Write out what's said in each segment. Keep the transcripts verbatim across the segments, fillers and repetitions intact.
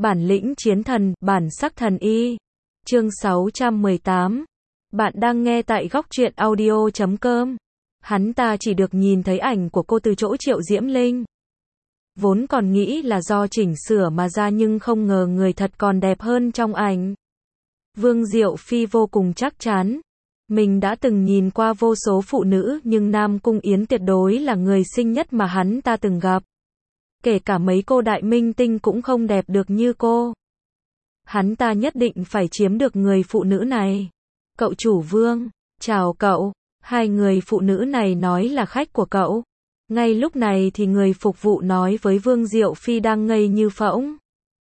Bản lĩnh chiến thần, bản sắc thần y. Chương sáu trăm mười tám. Bạn đang nghe tại góc truyện audio chấm com. Hắn ta chỉ được nhìn thấy ảnh của cô từ chỗ Triệu Diễm Linh. Vốn còn nghĩ là do chỉnh sửa mà ra nhưng không ngờ người thật còn đẹp hơn trong ảnh. Vương Diệu Phi vô cùng chắc chắn. Mình đã từng nhìn qua vô số phụ nữ nhưng Nam Cung Yến tuyệt đối là người xinh nhất mà hắn ta từng gặp. Kể cả mấy cô đại minh tinh cũng không đẹp được như cô. Hắn ta nhất định phải chiếm được người phụ nữ này. Cậu chủ Vương, chào cậu. Hai người phụ nữ này nói là khách của cậu. Ngay lúc này thì người phục vụ nói với Vương Diệu Phi đang ngây như phỗng.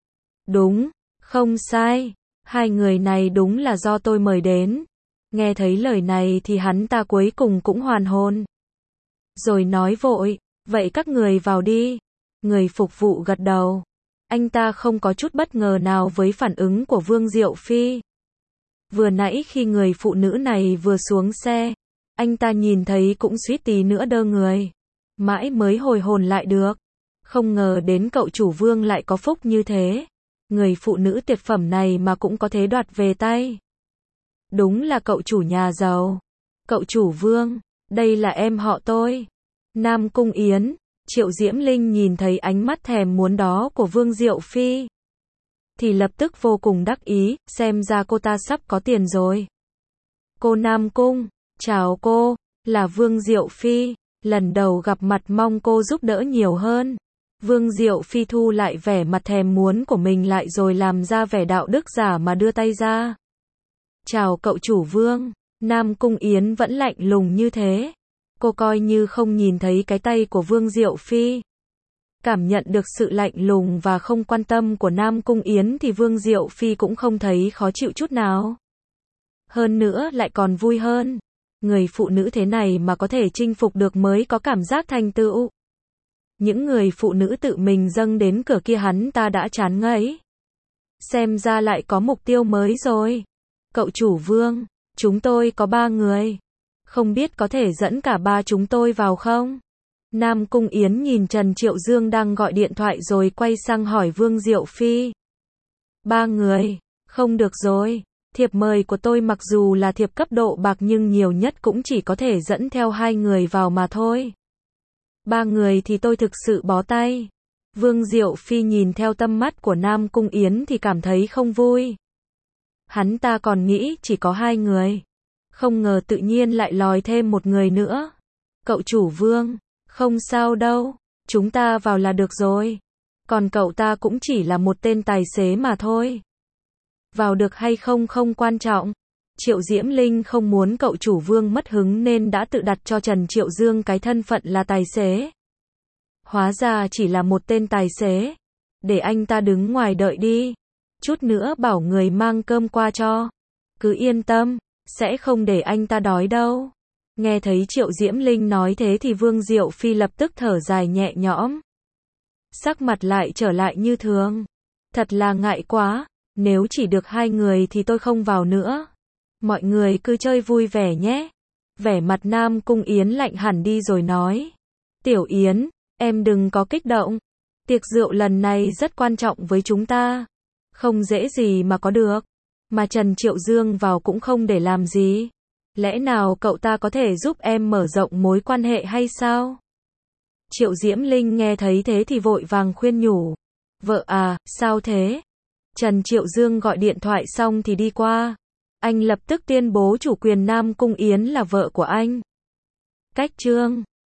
Đúng, không sai. Hai người này đúng là do tôi mời đến. Nghe thấy lời này thì hắn ta cuối cùng cũng hoàn hồn. Rồi nói vội, vậy các người vào đi. Người phục vụ gật đầu. Anh ta không có chút bất ngờ nào với phản ứng của Vương Diệu Phi. Vừa nãy khi người phụ nữ này vừa xuống xe, anh ta nhìn thấy cũng suýt tí nữa đơ người. Mãi mới hồi hồn lại được. Không ngờ đến cậu chủ Vương lại có phúc như thế. Người phụ nữ tuyệt phẩm này mà cũng có thể đoạt về tay. Đúng là cậu chủ nhà giàu. Cậu chủ Vương, đây là em họ tôi. Nam Cung Yến. Triệu Diễm Linh nhìn thấy ánh mắt thèm muốn đó của Vương Diệu Phi thì lập tức vô cùng đắc ý, xem ra cô ta sắp có tiền rồi. Cô Nam Cung, chào cô, là Vương Diệu Phi, lần đầu gặp mặt mong cô giúp đỡ nhiều hơn. Vương Diệu Phi thu lại vẻ mặt thèm muốn của mình lại rồi làm ra vẻ đạo đức giả mà đưa tay ra. Chào cậu chủ Vương. Nam Cung Yến vẫn lạnh lùng như thế. Cô coi như không nhìn thấy cái tay của Vương Diệu Phi. Cảm nhận được sự lạnh lùng và không quan tâm của Nam Cung Yến thì Vương Diệu Phi cũng không thấy khó chịu chút nào. Hơn nữa lại còn vui hơn. Người phụ nữ thế này mà có thể chinh phục được mới có cảm giác thành tựu. Những người phụ nữ tự mình dâng đến cửa kia hắn ta đã chán ngấy. Xem ra lại có mục tiêu mới rồi. Cậu chủ Vương, chúng tôi có ba người. Không biết có thể dẫn cả ba chúng tôi vào không? Nam Cung Yến nhìn Trần Triệu Dương đang gọi điện thoại rồi quay sang hỏi Vương Diệu Phi. Ba người, không được rồi. Thiệp mời của tôi mặc dù là thiệp cấp độ bạc nhưng nhiều nhất cũng chỉ có thể dẫn theo hai người vào mà thôi. Ba người thì tôi thực sự bó tay. Vương Diệu Phi nhìn theo tâm mắt của Nam Cung Yến thì cảm thấy không vui. Hắn ta còn nghĩ chỉ có hai người. Không ngờ tự nhiên lại lòi thêm một người nữa. Cậu chủ Vương, không sao đâu, chúng ta vào là được rồi. Còn cậu ta cũng chỉ là một tên tài xế mà thôi. Vào được hay không không quan trọng. Triệu Diễm Linh không muốn cậu chủ Vương mất hứng nên đã tự đặt cho Trần Triệu Dương cái thân phận là tài xế. Hóa ra chỉ là một tên tài xế. Để anh ta đứng ngoài đợi đi. Chút nữa bảo người mang cơm qua cho. Cứ yên tâm. Sẽ không để anh ta đói đâu. Nghe thấy Triệu Diễm Linh nói thế thì Vương Diệu Phi lập tức thở dài nhẹ nhõm. Sắc mặt lại trở lại như thường. Thật là ngại quá. Nếu chỉ được hai người thì tôi không vào nữa. Mọi người cứ chơi vui vẻ nhé. Vẻ mặt Nam Cung Yến lạnh hẳn đi rồi nói. Tiểu Yến, em đừng có kích động. Tiệc rượu lần này rất quan trọng với chúng ta. Không dễ gì mà có được. Mà Trần Triệu Dương vào cũng không để làm gì. Lẽ nào cậu ta có thể giúp em mở rộng mối quan hệ hay sao? Triệu Diễm Linh nghe thấy thế thì vội vàng khuyên nhủ. Vợ à, sao thế? Trần Triệu Dương gọi điện thoại xong thì đi qua. Anh lập tức tuyên bố chủ quyền Nam Cung Yến là vợ của anh. Cách chương